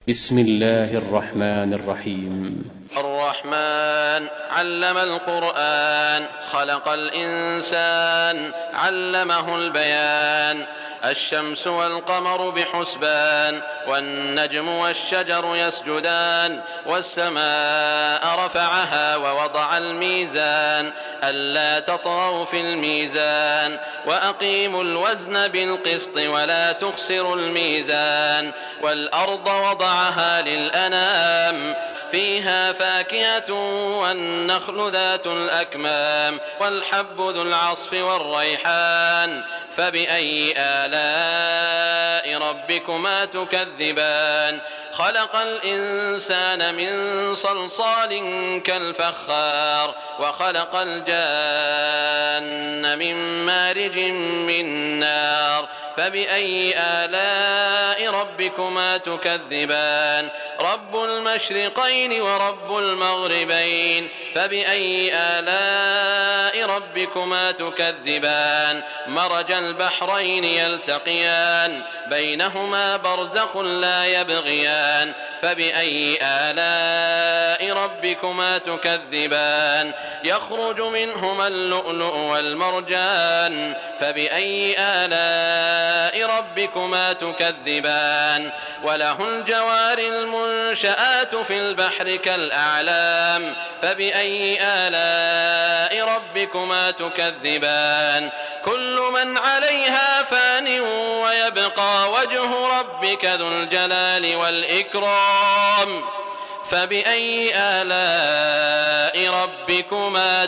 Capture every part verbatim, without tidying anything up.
بسم الله الرحمن الرحيم. الرحمن علم القرآن، خلق الإنسان، علمه البيان. الشمس والقمر بحسبان، والنجم والشجر يسجدان. والسماء رفعها ووضع الميزان، ألا تطغوا في الميزان، وأقيموا الوزن بالقسط ولا تخسروا الميزان. والأرض وضعها للأنام، فيها فاكهة والنخل ذات الأكمام، والحب ذو العصف والريحان. فبأي آلاء ربكما تكذبان؟ خلق الإنسان من صلصال كالفخار، وخلق الجان من مارج من نار. فبأي آلاء ربكما تكذبان؟ رب المشرقين ورب المغربين. فبأي آلاء ربكما تكذبان؟ مرج البحرين يلتقيان، بينهما برزخ لا يبغيان. فبأي آلاء ربكما تكذبان؟ يخرج منهما اللؤلؤ والمرجان. فبأي آلاء ربكما تكذبان؟ وله الجوار المنشآت في البحر كالأعلام. فبأي آلاء ربكما تكذبان؟ كل من عليها فان، ويبقى وجه ربك ذو الجلال والإكرام. فبأي آلاء ربكما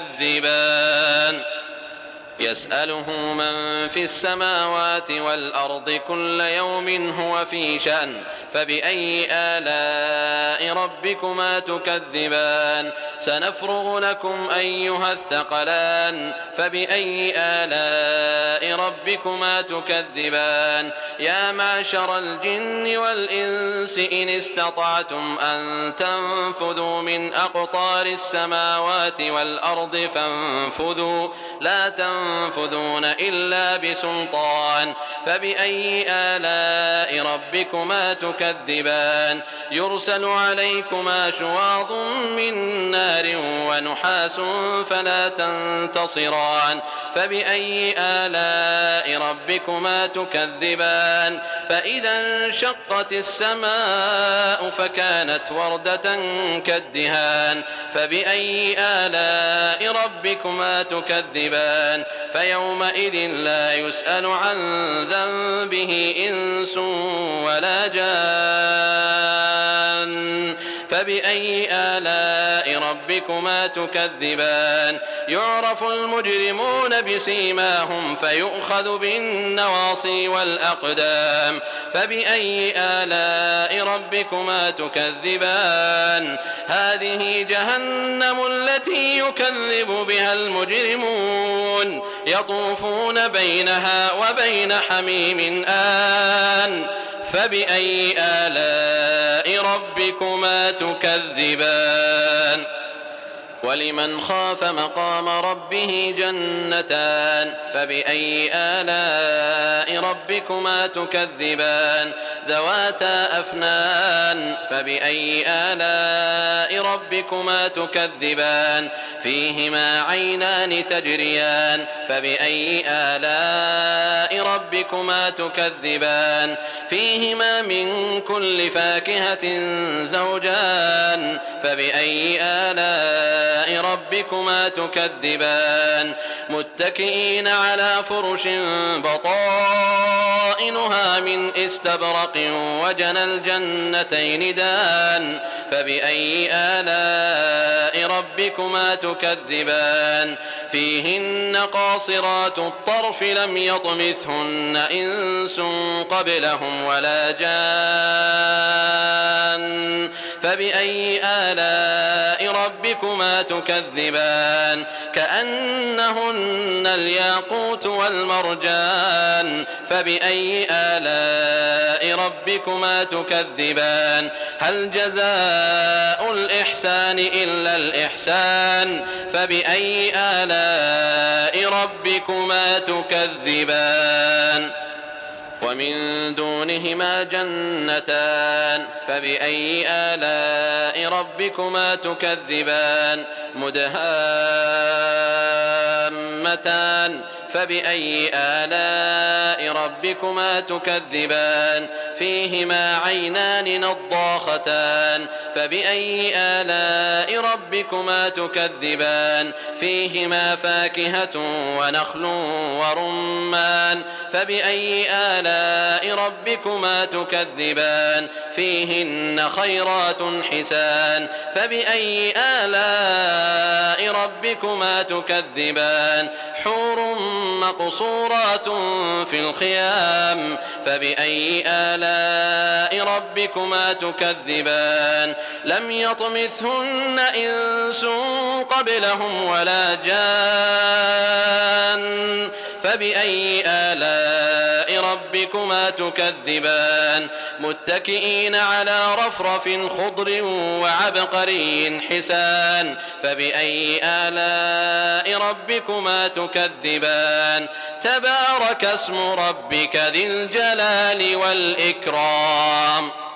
تكذبان؟ يسأله من في السماوات والأرض كل يوم هو في شأن. فبأي آلاء ربكما تكذبان؟ سنفرغ لكم أيها الثقلان. فبأي آلاء ربكما تكذبان؟ يا معشر الجن والإنس إن استطعتم أن تنفذوا من أقطار السماوات والأرض فانفذوا، لا تنفذون إلا بسلطان. فبأي آلاء ربكما تكذبان؟ يرسل عليكما شواظ من نار ونحاس فلا تنتصران. فبأي آلاء ربكما تكذبان؟ فإذا انشقت السماء فكانت وردة كالدهان. فبأي آلاء ربكما تكذبان؟ فيومئذ لا يسأل عن ذنبه إنس ولا جان. فبأي آلاء ربكما تكذبان؟ يعرف المجرمون بسيماهم فيؤخذ بالنواصي والأقدام. فبأي آلاء ربكما تكذبان؟ هذه جهنم التي يكذب بها المجرمون، يطوفون بينها وبين حميم آن. فبأي آلاء ربكما تكذبان؟ ولمن خاف مقام ربه جنتان. فبأي آلاء ربكما تكذبان؟ ذواتا أفنان. فبأي آلاء ربكما تكذبان؟ فيهما عينان تجريان. فبأي آلاء ربكما تكذبان؟ فيهما من كل فاكهة زوجان. فبأي آلاء ربكما تكذبان؟ متكئين على فرش بطائنها من استبرق وجنى الجنتين دان. فبأي آلاء ربكما تكذبان؟ فيهن قاصرات الطرف لم يطمثهن إنس قبلهم ولا جان. فبأي آلاء ربكما تكذبان؟ كأنهن الياقوت والمرجان. فبأي آلاء ربكما تكذبان؟ هل جزاء الإحسان إلا الإحسان؟ فبأي آلاء ربكما تكذبان؟ ومن دونهما جنتان فبأي آلاء ربكما تكذبان مدهامتان فبأي آلاء ربكما تكذبان فيهما عينان نضاختان فبأي آلاء ربكما تكذبان فيهما فاكهة ونخل ورمان فبأي آلاء ربكما تكذبان فيهن خيرات حسان فبأي آلاء ربكما تكذبان حور مقصورات في الخيام فبأي آلاء ربكما تكذبان لم يطمثهن إنس قبلهم ولا جان فبأي آلاء ربكما تكذبان متكئين على رفرف خضر وعبقري حسان فبأي آلاء ربكما تكذبان تبارك اسم ربك ذي الجلال والإكرام.